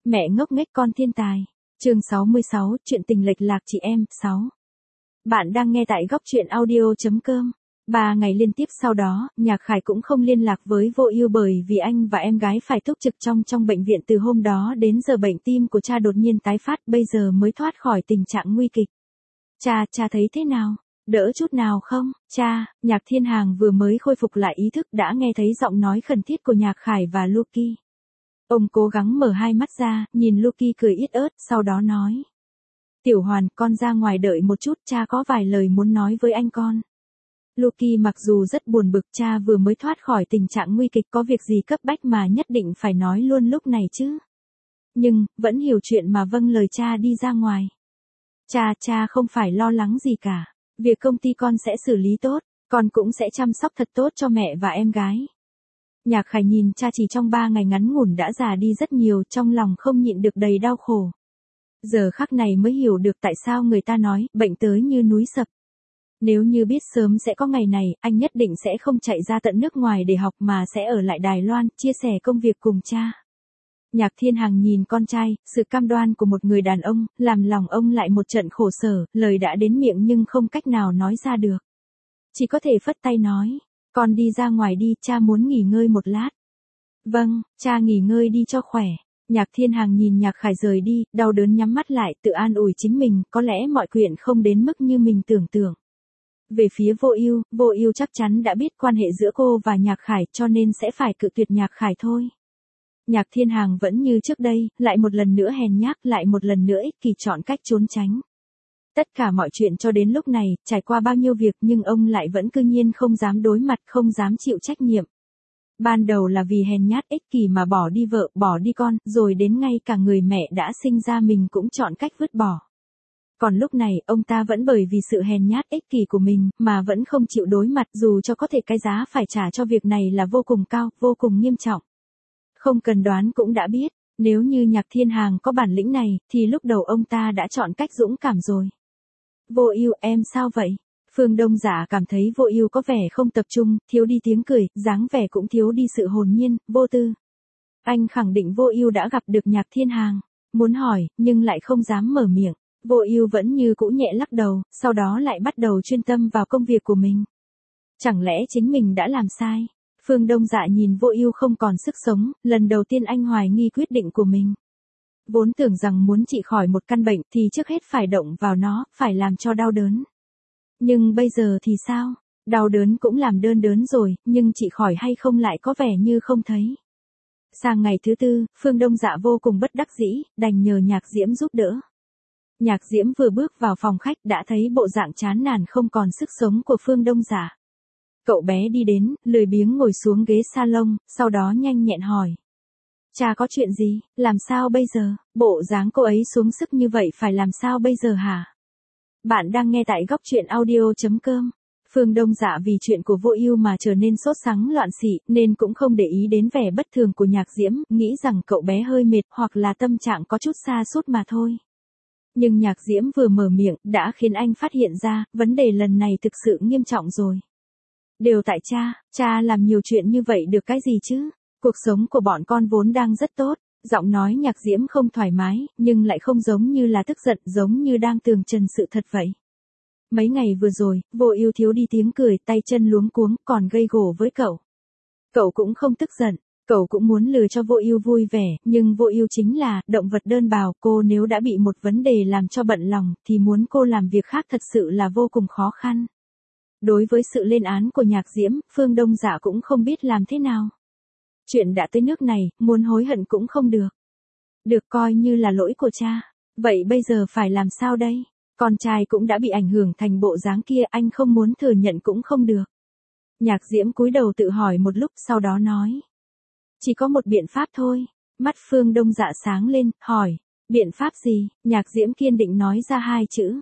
Mẹ ngốc nghếch con thiên tài. Chương 66, chuyện tình lệch lạc chị em, 6. Bạn đang nghe tại góc truyện audio.com. 3 ngày liên tiếp sau đó, Nhạc Khải cũng không liên lạc với Vô Ưu bởi vì anh và em gái phải túc trực trong bệnh viện từ hôm đó đến giờ bệnh tim của cha đột nhiên tái phát, bây giờ mới thoát khỏi tình trạng nguy kịch. Cha thấy thế nào? Đỡ chút nào không? Cha, Nhạc Thiên Hàng vừa mới khôi phục lại ý thức đã nghe thấy giọng nói khẩn thiết của Nhạc Khải và Lucky. Ông cố gắng mở hai mắt ra, nhìn Lucky cười ít ớt, sau đó nói. Tiểu Hoàn, con ra ngoài đợi một chút, cha có vài lời muốn nói với anh con. Lucky mặc dù rất buồn bực, cha vừa mới thoát khỏi tình trạng nguy kịch, có việc gì cấp bách mà nhất định phải nói luôn lúc này chứ. Nhưng, vẫn hiểu chuyện mà vâng lời cha đi ra ngoài. Cha không phải lo lắng gì cả. Việc công ty con sẽ xử lý tốt, con cũng sẽ chăm sóc thật tốt cho mẹ và em gái. Nhạc Khải nhìn cha chỉ trong 3 ngày ngắn ngủn đã già đi rất nhiều, trong lòng không nhịn được đầy đau khổ. Giờ khắc này mới hiểu được tại sao người ta nói, bệnh tới như núi sập. Nếu như biết sớm sẽ có ngày này, anh nhất định sẽ không chạy ra tận nước ngoài để học mà sẽ ở lại Đài Loan, chia sẻ công việc cùng cha. Nhạc Thiên Hằng nhìn con trai, sự cam đoan của một người đàn ông, làm lòng ông lại một trận khổ sở, lời đã đến miệng nhưng không cách nào nói ra được. Chỉ có thể phất tay nói, con đi ra ngoài đi, cha muốn nghỉ ngơi một lát. Vâng, cha nghỉ ngơi đi cho khỏe. Nhạc Thiên Hằng nhìn Nhạc Khải rời đi, đau đớn nhắm mắt lại, tự an ủi chính mình, có lẽ mọi chuyện không đến mức như mình tưởng tượng. Về phía Vô Ưu chắc chắn đã biết quan hệ giữa cô và Nhạc Khải cho nên sẽ phải cự tuyệt Nhạc Khải thôi. Nhạc Thiên Hằng vẫn như trước đây, lại một lần nữa hèn nhát, lại một lần nữa ích kỷ chọn cách trốn tránh. Tất cả mọi chuyện cho đến lúc này, trải qua bao nhiêu việc nhưng ông lại vẫn cư nhiên không dám đối mặt, không dám chịu trách nhiệm. Ban đầu là vì hèn nhát ích kỷ mà bỏ đi vợ, bỏ đi con, rồi đến ngay cả người mẹ đã sinh ra mình cũng chọn cách vứt bỏ. Còn lúc này, ông ta vẫn bởi vì sự hèn nhát ích kỷ của mình, mà vẫn không chịu đối mặt, dù cho có thể cái giá phải trả cho việc này là vô cùng cao, vô cùng nghiêm trọng. Không cần đoán cũng đã biết, nếu như Nhạc Thiên Hằng có bản lĩnh này, thì lúc đầu ông ta đã chọn cách dũng cảm rồi. Vô Ưu, em sao vậy? Phương Đông Dạ cảm thấy Vô Ưu có vẻ không tập trung, thiếu đi tiếng cười, dáng vẻ cũng thiếu đi sự hồn nhiên, vô tư. Anh khẳng định Vô Ưu đã gặp được Nhạc Thiên Hằng, muốn hỏi, nhưng lại không dám mở miệng. Vô Ưu vẫn như cũ nhẹ lắc đầu, sau đó lại bắt đầu chuyên tâm vào công việc của mình. Chẳng lẽ chính mình đã làm sai? Phương Đông Dạ nhìn Vô Ưu không còn sức sống, lần đầu tiên anh hoài nghi quyết định của mình. Vốn tưởng rằng muốn trị khỏi một căn bệnh thì trước hết phải động vào nó, phải làm cho đau đớn. Nhưng bây giờ thì sao? Đau đớn cũng làm đớn rồi, nhưng trị khỏi hay không lại có vẻ như không thấy. Sang ngày thứ 4, Phương Đông Dạ vô cùng bất đắc dĩ, đành nhờ Nhạc Diễm giúp đỡ. Nhạc Diễm vừa bước vào phòng khách đã thấy bộ dạng chán nản không còn sức sống của Phương Đông Dạ. Cậu bé đi đến, lười biếng ngồi xuống ghế salon, sau đó nhanh nhẹn hỏi. Cha có chuyện gì, làm sao bây giờ, bộ dáng cô ấy xuống sức như vậy phải làm sao bây giờ hả? Bạn đang nghe tại góc truyện audio.com. Phương Đông Dạ vì chuyện của Vô Ưu mà trở nên sốt sắng loạn xị, nên cũng không để ý đến vẻ bất thường của Nhạc Diễm, nghĩ rằng cậu bé hơi mệt hoặc là tâm trạng có chút sa sút mà thôi. Nhưng Nhạc Diễm vừa mở miệng, đã khiến anh phát hiện ra, vấn đề lần này thực sự nghiêm trọng rồi. Đều tại cha làm nhiều chuyện như vậy được cái gì chứ? Cuộc sống của bọn con vốn đang rất tốt. Giọng nói Nhạc Diễm không thoải mái, nhưng lại không giống như là tức giận, giống như đang tường trần sự thật vậy. Mấy ngày vừa rồi, Vô Ưu thiếu đi tiếng cười, tay chân luống cuống, còn gây gổ với cậu. Cậu cũng không tức giận, cậu cũng muốn lừa cho Vô Ưu vui vẻ, nhưng Vô Ưu chính là động vật đơn bào, cô nếu đã bị một vấn đề làm cho bận lòng, thì muốn cô làm việc khác thật sự là vô cùng khó khăn. Đối với sự lên án của Nhạc Diễm, Phương Đông Dạ cũng không biết làm thế nào. Chuyện đã tới nước này, muốn hối hận cũng không được. Được coi như là lỗi của cha. Vậy bây giờ phải làm sao đây? Con trai cũng đã bị ảnh hưởng thành bộ dáng kia, anh không muốn thừa nhận cũng không được. Nhạc Diễm cúi đầu tự hỏi một lúc, sau đó nói. Chỉ có một biện pháp thôi. Mắt Phương Đông Dạ sáng lên, hỏi. Biện pháp gì? Nhạc Diễm kiên định nói ra 2 chữ.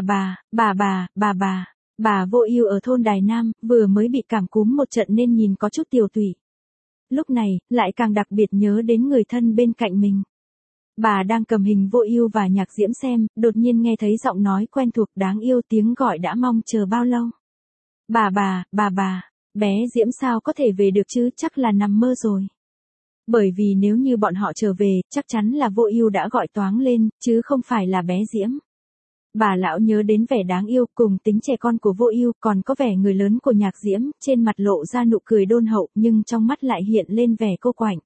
Bà Vô Ưu ở thôn Đài Nam, vừa mới bị cảm cúm một trận nên nhìn có chút tiều tụy. Lúc này, lại càng đặc biệt nhớ đến người thân bên cạnh mình. Bà đang cầm hình Vô Ưu và Nhạc Diễm xem, đột nhiên nghe thấy giọng nói quen thuộc đáng yêu, tiếng gọi đã mong chờ bao lâu. Bà, bé Diễm sao có thể về được chứ, chắc là nằm mơ rồi. Bởi vì nếu như bọn họ trở về, chắc chắn là Vô Ưu đã gọi toáng lên, chứ không phải là bé Diễm. Bà lão nhớ đến vẻ đáng yêu cùng tính trẻ con của Vô Ưu, còn có vẻ người lớn của Nhạc Diễm, trên mặt lộ ra nụ cười đôn hậu, nhưng trong mắt lại hiện lên vẻ cô quạnh.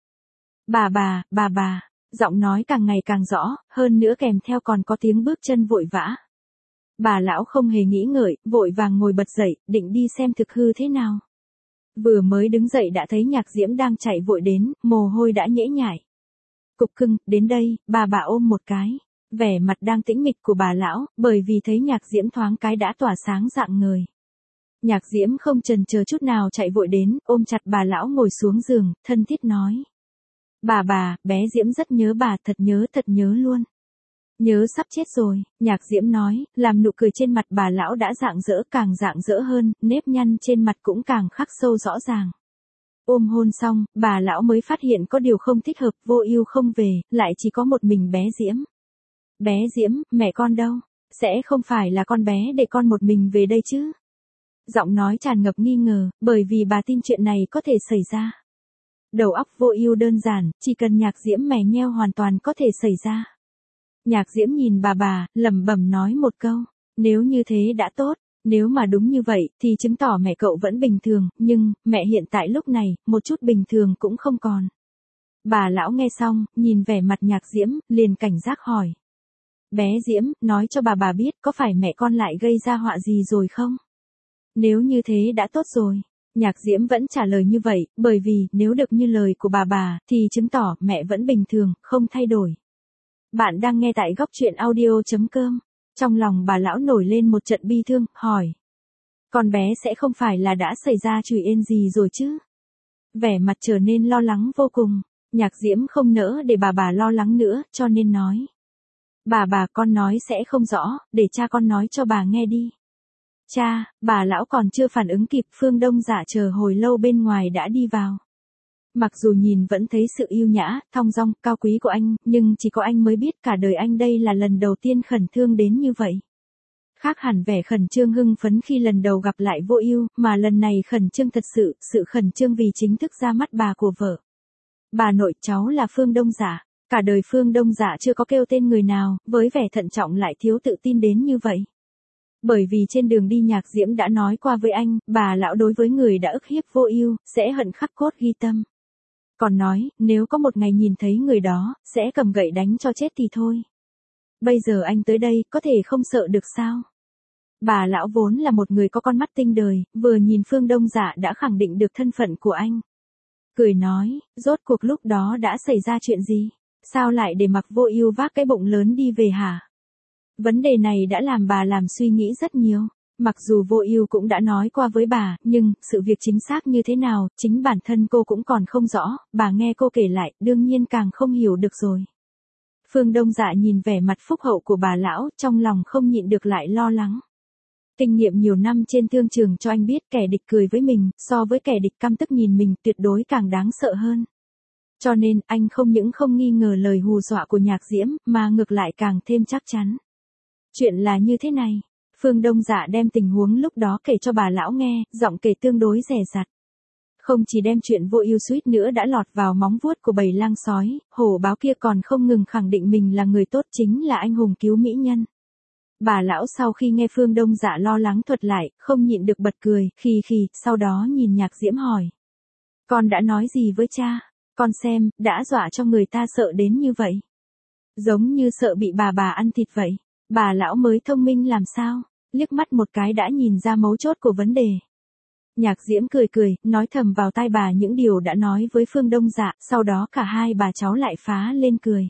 Bà, giọng nói càng ngày càng rõ, hơn nữa kèm theo còn có tiếng bước chân vội vã. Bà lão không hề nghĩ ngợi, vội vàng ngồi bật dậy, định đi xem thực hư thế nào. Vừa mới đứng dậy đã thấy Nhạc Diễm đang chạy vội đến, mồ hôi đã nhễ nhại. Cục cưng, đến đây, bà ôm một cái. Vẻ mặt đang tĩnh mịch của bà lão, bởi vì thấy Nhạc Diễm thoáng cái đã tỏa sáng rạng ngời. Nhạc Diễm không chần chờ chút nào chạy vội đến, ôm chặt bà lão ngồi xuống giường, thân thiết nói. Bà, bé Diễm rất nhớ bà, thật nhớ luôn. Nhớ sắp chết rồi, Nhạc Diễm nói, làm nụ cười trên mặt bà lão đã rạng rỡ càng rạng rỡ hơn, nếp nhăn trên mặt cũng càng khắc sâu rõ ràng. Ôm hôn xong, bà lão mới phát hiện có điều không thích hợp, Vô Ưu không về, lại chỉ có một mình bé Diễm. Bé Diễm, mẹ con đâu? Sẽ không phải là con bé để con một mình về đây chứ? Giọng nói tràn ngập nghi ngờ, bởi vì bà tin chuyện này có thể xảy ra. Đầu óc Vô Ưu đơn giản, chỉ cần Nhạc Diễm mè nheo hoàn toàn có thể xảy ra. Nhạc Diễm nhìn bà, lẩm bẩm nói một câu, nếu như thế đã tốt, nếu mà đúng như vậy thì chứng tỏ mẹ cậu vẫn bình thường, nhưng mẹ hiện tại lúc này, một chút bình thường cũng không còn. Bà lão nghe xong, nhìn vẻ mặt Nhạc Diễm, liền cảnh giác hỏi. Bé Diễm, nói cho bà biết có phải mẹ con lại gây ra họa gì rồi không? Nếu như thế đã tốt rồi. Nhạc Diễm vẫn trả lời như vậy, bởi vì nếu được như lời của bà thì chứng tỏ mẹ vẫn bình thường, không thay đổi. Bạn đang nghe tại góc truyện audio.com. Trong lòng bà lão nổi lên một trận bi thương, hỏi. Con bé sẽ không phải là đã xảy ra chùy ên gì rồi chứ? Vẻ mặt trở nên lo lắng vô cùng. Nhạc Diễm không nỡ để bà lo lắng nữa, cho nên nói. Bà con nói sẽ không rõ, để cha con nói cho bà nghe đi. Cha, bà lão còn chưa phản ứng kịp, Phương Đông Dạ chờ hồi lâu bên ngoài đã đi vào. Mặc dù nhìn vẫn thấy sự yêu nhã, thong dong, cao quý của anh, nhưng chỉ có anh mới biết cả đời anh đây là lần đầu tiên khẩn trương đến như vậy. Khác hẳn vẻ khẩn trương hưng phấn khi lần đầu gặp lại Vô Ưu, mà lần này khẩn trương thật sự khẩn trương vì chính thức ra mắt bà của vợ. Bà nội cháu là Phương Đông Dạ, cả đời Phương Đông Dạ chưa có kêu tên người nào, với vẻ thận trọng lại thiếu tự tin đến như vậy. Bởi vì trên đường đi Nhạc Diễm đã nói qua với anh, bà lão đối với người đã ức hiếp Vô Ưu, sẽ hận khắc cốt ghi tâm. Còn nói, nếu có một ngày nhìn thấy người đó, sẽ cầm gậy đánh cho chết thì thôi. Bây giờ anh tới đây, có thể không sợ được sao? Bà lão vốn là một người có con mắt tinh đời, vừa nhìn Phương Đông Dạ đã khẳng định được thân phận của anh. Cười nói, rốt cuộc lúc đó đã xảy ra chuyện gì? Sao lại để mặc Vô Ưu vác cái bụng lớn đi về hả? Vấn đề này đã làm bà làm suy nghĩ rất nhiều. Mặc dù Vô Ưu cũng đã nói qua với bà, nhưng sự việc chính xác như thế nào, chính bản thân cô cũng còn không rõ, bà nghe cô kể lại, đương nhiên càng không hiểu được rồi. Phương Đông Dạ nhìn vẻ mặt phúc hậu của bà lão, trong lòng không nhịn được lại lo lắng. Kinh nghiệm nhiều năm trên thương trường cho anh biết kẻ địch cười với mình, so với kẻ địch căm tức nhìn mình tuyệt đối càng đáng sợ hơn. Cho nên, anh không những không nghi ngờ lời hù dọa của Nhạc Diễm, mà ngược lại càng thêm chắc chắn. Chuyện là như thế này. Phương Đông Dạ đem tình huống lúc đó kể cho bà lão nghe, giọng kể tương đối dè dặt. Không chỉ đem chuyện Vô Ưu suýt nữa đã lọt vào móng vuốt của bầy lang sói, hổ báo kia còn không ngừng khẳng định mình là người tốt, chính là anh hùng cứu mỹ nhân. Bà lão sau khi nghe Phương Đông Dạ lo lắng thuật lại, không nhịn được bật cười, khì, sau đó nhìn Nhạc Diễm hỏi. Con đã nói gì với cha? Con xem, đã dọa cho người ta sợ đến như vậy. Giống như sợ bị bà ăn thịt vậy. Bà lão mới thông minh làm sao? Liếc mắt một cái đã nhìn ra mấu chốt của vấn đề. Nhạc Diễm cười, nói thầm vào tai bà những điều đã nói với Phương Đông Dạ, sau đó cả hai bà cháu lại phá lên cười.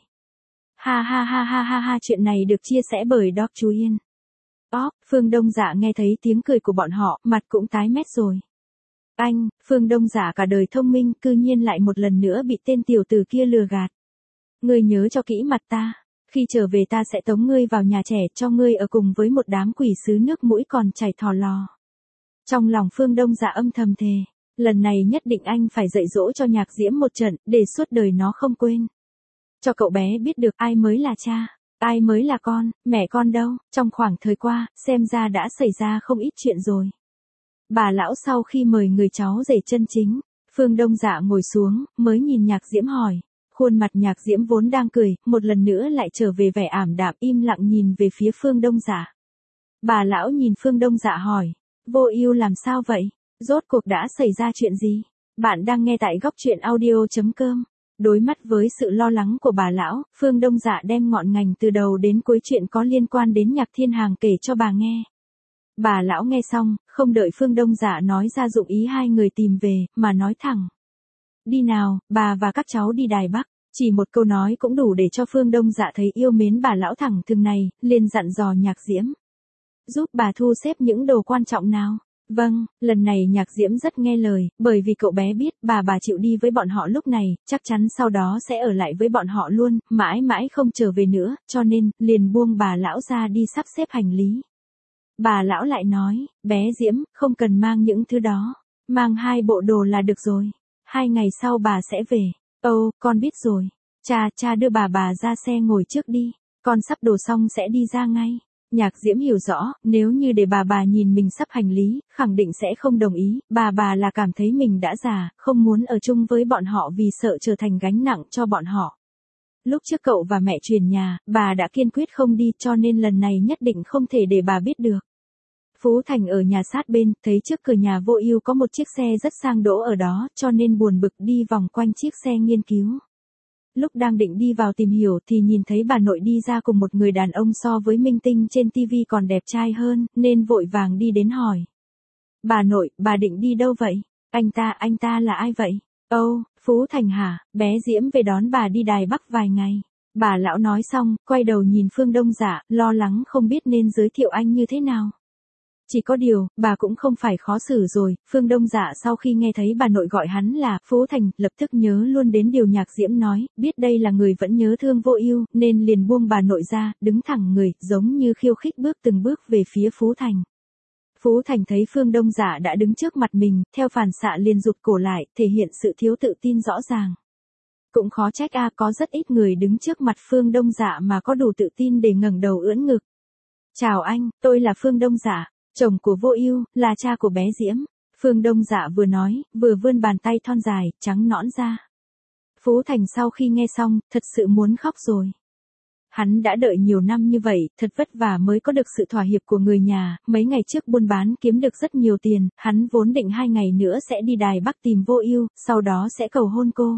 Ha, chuyện này được chia sẻ bởi Doc Chú Yên. Phương Đông Dạ nghe thấy tiếng cười của bọn họ, mặt cũng tái mét rồi. Anh, Phương Đông Dạ cả đời thông minh, cư nhiên lại một lần nữa bị tên tiểu tử kia lừa gạt. Ngươi nhớ cho kỹ mặt ta. Khi trở về ta sẽ tống ngươi vào nhà trẻ, cho ngươi ở cùng với một đám quỷ sứ nước mũi còn chảy thò lò. Trong lòng Phương Đông Dạ âm thầm thề, lần này nhất định anh phải dạy dỗ cho Nhạc Diễm một trận, để suốt đời nó không quên. Cho cậu bé biết được ai mới là cha, ai mới là con, mẹ con đâu, trong khoảng thời qua, xem ra đã xảy ra không ít chuyện rồi. Bà lão sau khi mời người cháu rể chân chính, Phương Đông Dạ ngồi xuống, mới nhìn Nhạc Diễm hỏi. Khuôn mặt Nhạc Diễm vốn đang cười, một lần nữa lại trở về vẻ ảm đạm, im lặng nhìn về phía Phương Đông Dạ. Bà lão nhìn Phương Đông Dạ hỏi. Vô Ưu làm sao vậy? Rốt cuộc đã xảy ra chuyện gì? Bạn đang nghe tại góc truyện audio.com. Đối mặt với sự lo lắng của bà lão, Phương Đông Dạ đem ngọn ngành từ đầu đến cuối chuyện có liên quan đến Nhạc Thiên Hàng kể cho bà nghe. Bà lão nghe xong, không đợi Phương Đông Dạ nói ra dụng ý hai người tìm về, mà nói thẳng. Đi nào, bà và các cháu đi Đài Bắc. Chỉ một câu nói cũng đủ để cho Phương Đông Dạ thấy yêu mến bà lão thẳng thừng này, liền dặn dò Nhạc Diễm. Giúp bà thu xếp những đồ quan trọng nào. Vâng, lần này Nhạc Diễm rất nghe lời, bởi vì cậu bé biết bà chịu đi với bọn họ lúc này, chắc chắn sau đó sẽ ở lại với bọn họ luôn, mãi mãi không trở về nữa, cho nên, liền buông bà lão ra đi sắp xếp hành lý. Bà lão lại nói, bé Diễm, không cần mang những thứ đó, mang 2 bộ đồ là được rồi, 2 ngày sau bà sẽ về. Ồ, con biết rồi, cha đưa bà ra xe ngồi trước đi, con sắp đồ xong sẽ đi ra ngay. Nhạc Diễm hiểu rõ, nếu như để bà nhìn mình sắp hành lý, khẳng định sẽ không đồng ý, bà là cảm thấy mình đã già, không muốn ở chung với bọn họ vì sợ trở thành gánh nặng cho bọn họ. Lúc trước cậu và mẹ chuyển nhà, bà đã kiên quyết không đi cho nên lần này nhất định không thể để bà biết được. Phú Thành ở nhà sát bên, thấy trước cửa nhà Vô Ưu có một chiếc xe rất sang đỗ ở đó, cho nên buồn bực đi vòng quanh chiếc xe nghiên cứu. Lúc đang định đi vào tìm hiểu thì nhìn thấy bà nội đi ra cùng một người đàn ông so với minh tinh trên TV còn đẹp trai hơn, nên vội vàng đi đến hỏi. Bà nội, bà định đi đâu vậy? Anh ta là ai vậy? Ồ, Phú Thành hả, bé Diễm về đón bà đi Đài Bắc vài ngày. Bà lão nói xong, quay đầu nhìn Phương Đông Dạ, lo lắng không biết nên giới thiệu anh như thế nào. Chỉ có điều, bà cũng không phải khó xử rồi, Phương Đông Dạ sau khi nghe thấy bà nội gọi hắn là Phú Thành, lập tức nhớ luôn đến điều Nhạc Diễm nói, biết đây là người vẫn nhớ thương Vô Ưu, nên liền buông bà nội ra, đứng thẳng người, giống như khiêu khích bước từng bước về phía Phú Thành. Phú Thành thấy Phương Đông Dạ đã đứng trước mặt mình, theo phản xạ liền rụt cổ lại, thể hiện sự thiếu tự tin rõ ràng. Cũng khó trách có rất ít người đứng trước mặt Phương Đông Dạ mà có đủ tự tin để ngẩng đầu ưỡn ngực. Chào anh, tôi là Phương Đông Dạ. Chồng của Vô Ưu, là cha của bé Diễm. Phương Đông Dạ vừa nói, vừa vươn bàn tay thon dài, trắng nõn ra. Phú Thành sau khi nghe xong, thật sự muốn khóc rồi. Hắn đã đợi nhiều năm như vậy, thật vất vả mới có được sự thỏa hiệp của người nhà, mấy ngày trước buôn bán kiếm được rất nhiều tiền, hắn vốn định 2 ngày nữa sẽ đi Đài Bắc tìm Vô Ưu, sau đó sẽ cầu hôn cô.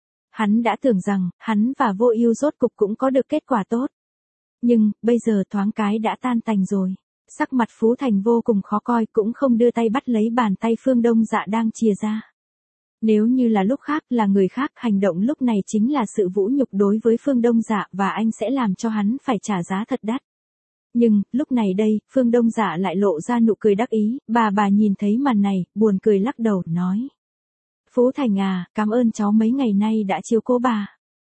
Hắn đã tưởng rằng, hắn và Vô Ưu rốt cục cũng có được kết quả tốt. Nhưng, bây giờ thoáng cái đã tan tành rồi. Sắc mặt Phú Thành vô cùng khó coi, cũng không đưa tay bắt lấy bàn tay Phương Đông Dạ đang chìa ra. Nếu như là lúc khác, là người khác, hành động lúc này chính là sự vũ nhục đối với Phương Đông Dạ và anh sẽ làm cho hắn phải trả giá thật đắt. Nhưng, lúc này đây, Phương Đông Dạ lại lộ ra nụ cười đắc ý, bà nhìn thấy màn này, buồn cười lắc đầu, nói. Phú Thành à, cảm ơn cháu mấy ngày nay đã chiếu cố bà.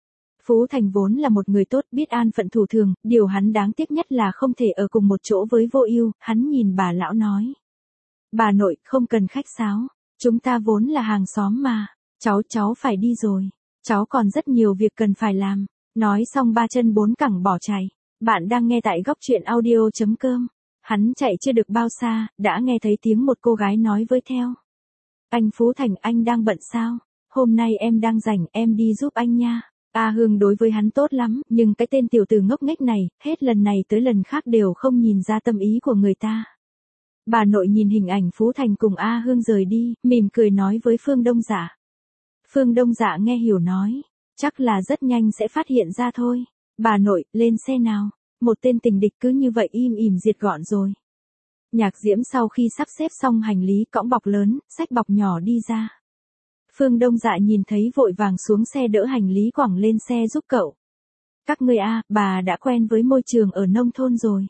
Phú Thành vốn là một người tốt, biết an phận thủ thường, điều hắn đáng tiếc nhất là không thể ở cùng một chỗ với Vô Ưu, hắn nhìn bà lão nói. Bà nội, không cần khách sáo, chúng ta vốn là hàng xóm mà, cháu phải đi rồi, cháu còn rất nhiều việc cần phải làm. Nói xong 3 chân 4 cẳng bỏ chạy. Bạn đang nghe tại góc truyện audio.com. Hắn chạy chưa được bao xa, đã nghe thấy tiếng một cô gái nói với theo. Anh Phú Thành, anh đang bận sao? Hôm nay em đang rảnh, em đi giúp anh nha. Hương đối với hắn tốt lắm, nhưng cái tên tiểu tử ngốc nghếch này, hết lần này tới lần khác đều không nhìn ra tâm ý của người ta. Bà nội nhìn hình ảnh Phú Thành cùng Hương rời đi, mỉm cười nói với Phương Đông Dạ. Phương Đông Dạ nghe hiểu nói, chắc là rất nhanh sẽ phát hiện ra thôi. Bà nội, lên xe nào, một tên tình địch cứ như vậy im ỉm diệt gọn rồi. Nhạc Diễm sau khi sắp xếp xong hành lý cõng bọc lớn, xách bọc nhỏ đi ra. Phương Đông Dạ nhìn thấy vội vàng xuống xe đỡ hành lý quẳng lên xe giúp cậu. Các ngươi bà đã quen với môi trường ở nông thôn rồi.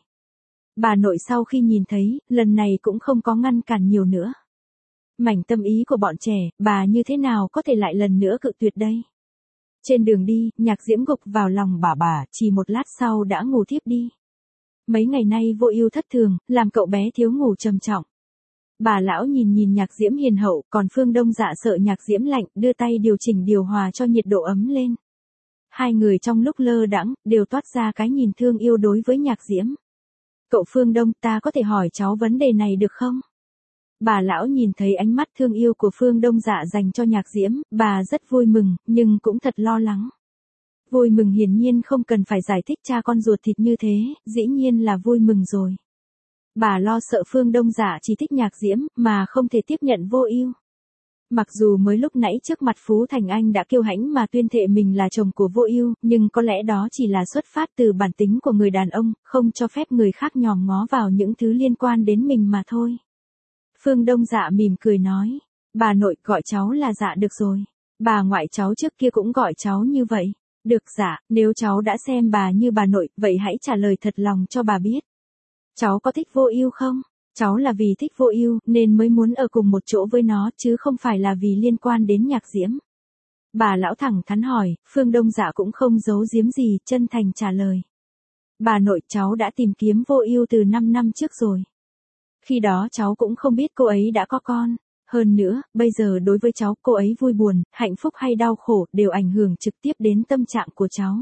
Bà nội sau khi nhìn thấy, lần này cũng không có ngăn cản nhiều nữa. Mảnh tâm ý của bọn trẻ, bà như thế nào có thể lại lần nữa cự tuyệt đây? Trên đường đi, Nhạc Diễm gục vào lòng bà, chỉ một lát sau đã ngủ thiếp đi. Mấy ngày nay Vô Ưu thất thường, làm cậu bé thiếu ngủ trầm trọng. Bà lão nhìn Nhạc Diễm hiền hậu, còn Phương Đông Dạ sợ Nhạc Diễm lạnh, đưa tay điều chỉnh điều hòa cho nhiệt độ ấm lên. Hai người trong lúc lơ đãng, đều toát ra cái nhìn thương yêu đối với Nhạc Diễm. Cậu Phương Đông, ta có thể hỏi cháu vấn đề này được không? Bà lão nhìn thấy ánh mắt thương yêu của Phương Đông Dạ dành cho Nhạc Diễm, bà rất vui mừng, nhưng cũng thật lo lắng. Vui mừng hiển nhiên không cần phải giải thích cha con ruột thịt như thế, dĩ nhiên là vui mừng rồi. Bà lo sợ Phương Đông Dạ chỉ thích Nhạc Diễm, mà không thể tiếp nhận Vô Ưu. Mặc dù mới lúc nãy trước mặt Phú Thành Anh đã kiêu hãnh mà tuyên thệ mình là chồng của Vô Ưu, nhưng có lẽ đó chỉ là xuất phát từ bản tính của người đàn ông, không cho phép người khác nhòm ngó vào những thứ liên quan đến mình mà thôi. Phương Đông Dạ mỉm cười nói, bà nội gọi cháu là Dạ được rồi. Bà ngoại cháu trước kia cũng gọi cháu như vậy. Được Dạ, nếu cháu đã xem bà như bà nội, vậy hãy trả lời thật lòng cho bà biết. Cháu có thích Vô Ưu không? Cháu là vì thích Vô Ưu nên mới muốn ở cùng một chỗ với nó chứ không phải là vì liên quan đến Nhạc Diễm. Bà lão thẳng thắn hỏi, Phương Đông Dạ cũng không giấu giếm gì, chân thành trả lời. Bà nội, cháu đã tìm kiếm Vô Ưu từ 5 năm trước rồi. Khi đó cháu cũng không biết cô ấy đã có con. Hơn nữa, bây giờ đối với cháu, cô ấy vui buồn, hạnh phúc hay đau khổ đều ảnh hưởng trực tiếp đến tâm trạng của cháu.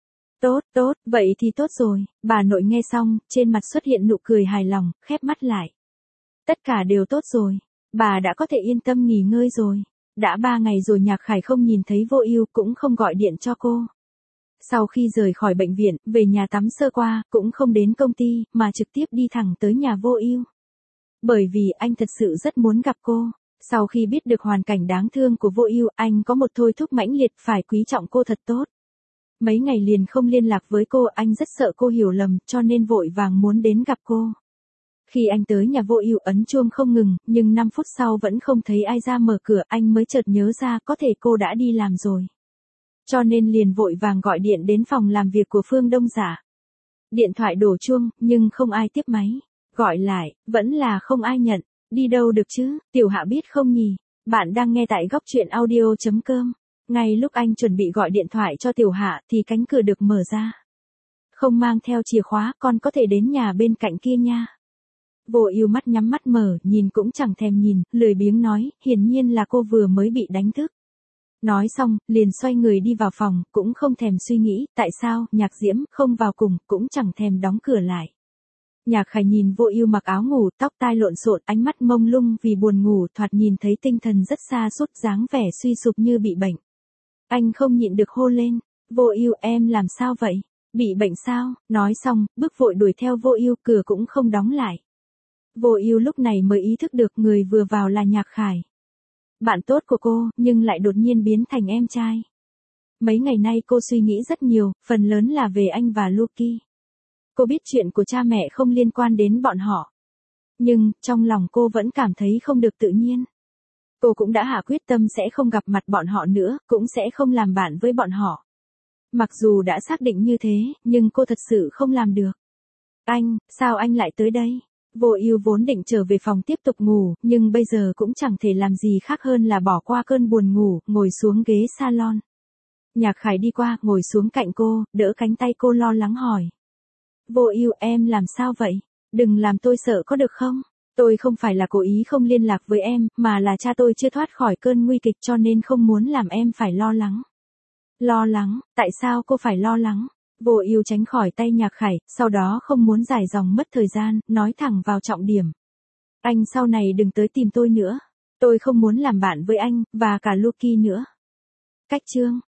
Tốt, vậy thì tốt rồi. Bà nội nghe xong, trên mặt xuất hiện nụ cười hài lòng, khép mắt lại. Tất cả đều tốt rồi. Bà đã có thể yên tâm nghỉ ngơi rồi. Đã 3 ngày rồi Nhạc Khải không nhìn thấy Vô Ưu, cũng không gọi điện cho cô. Sau khi rời khỏi bệnh viện, về nhà tắm sơ qua, cũng không đến công ty, mà trực tiếp đi thẳng tới nhà Vô Ưu. Bởi vì anh thật sự rất muốn gặp cô. Sau khi biết được hoàn cảnh đáng thương của Vô Ưu, anh có một thôi thúc mãnh liệt phải quý trọng cô thật tốt. Mấy ngày liền không liên lạc với cô, anh rất sợ cô hiểu lầm, cho nên vội vàng muốn đến gặp cô. Khi anh tới nhà Vô Ưu ấn chuông không ngừng, nhưng 5 phút sau vẫn không thấy ai ra mở cửa, anh mới chợt nhớ ra có thể cô đã đi làm rồi. Cho nên liền vội vàng gọi điện đến phòng làm việc của Phương Đông Dạ. Điện thoại đổ chuông, nhưng không ai tiếp máy. Gọi lại, vẫn là không ai nhận. Đi đâu được chứ, Tiểu Hạ biết không nhỉ? Bạn đang nghe tại góc truyện audio.com. Ngay lúc anh chuẩn bị gọi điện thoại cho Tiểu Hạ thì cánh cửa được mở ra. Không mang theo chìa khóa, con có thể đến nhà bên cạnh kia nha. Vô Ưu mắt nhắm mắt mở, nhìn cũng chẳng thèm nhìn, lười biếng nói, hiển nhiên là cô vừa mới bị đánh thức. Nói xong, liền xoay người đi vào phòng, cũng không thèm suy nghĩ, tại sao, Nhạc Diễm, không vào cùng, cũng chẳng thèm đóng cửa lại. Nhạc Khải nhìn Vô Ưu mặc áo ngủ, tóc tai lộn xộn, ánh mắt mông lung vì buồn ngủ, thoạt nhìn thấy tinh thần rất sa sút, dáng vẻ suy sụp như bị bệnh. Anh không nhịn được hô lên, Vô Ưu, em làm sao vậy? Bị bệnh sao? Nói xong, bước vội đuổi theo Vô Ưu, cửa cũng không đóng lại. Vô Ưu lúc này mới ý thức được người vừa vào là Nhạc Khải. Bạn tốt của cô, nhưng lại đột nhiên biến thành em trai. Mấy ngày nay cô suy nghĩ rất nhiều, phần lớn là về anh và Lucky. Cô biết chuyện của cha mẹ không liên quan đến bọn họ. Nhưng, trong lòng cô vẫn cảm thấy không được tự nhiên. Cô cũng đã hạ quyết tâm sẽ không gặp mặt bọn họ nữa, cũng sẽ không làm bạn với bọn họ. Mặc dù đã xác định như thế, nhưng cô thật sự không làm được. Anh, sao anh lại tới đây? Vô Ưu vốn định trở về phòng tiếp tục ngủ, nhưng bây giờ cũng chẳng thể làm gì khác hơn là bỏ qua cơn buồn ngủ, ngồi xuống ghế salon. Nhạc Khải đi qua, ngồi xuống cạnh cô, đỡ cánh tay cô lo lắng hỏi. Vô Ưu, em làm sao vậy? Đừng làm tôi sợ có được không? Tôi không phải là cố ý không liên lạc với em, mà là cha tôi chưa thoát khỏi cơn nguy kịch cho nên không muốn làm em phải lo lắng. Lo lắng? Tại sao cô phải lo lắng? Vô Ưu tránh khỏi tay Nhạc Khải, sau đó không muốn dài dòng mất thời gian, nói thẳng vào trọng điểm. Anh sau này đừng tới tìm tôi nữa. Tôi không muốn làm bạn với anh, và cả Lucky nữa. Cách chương.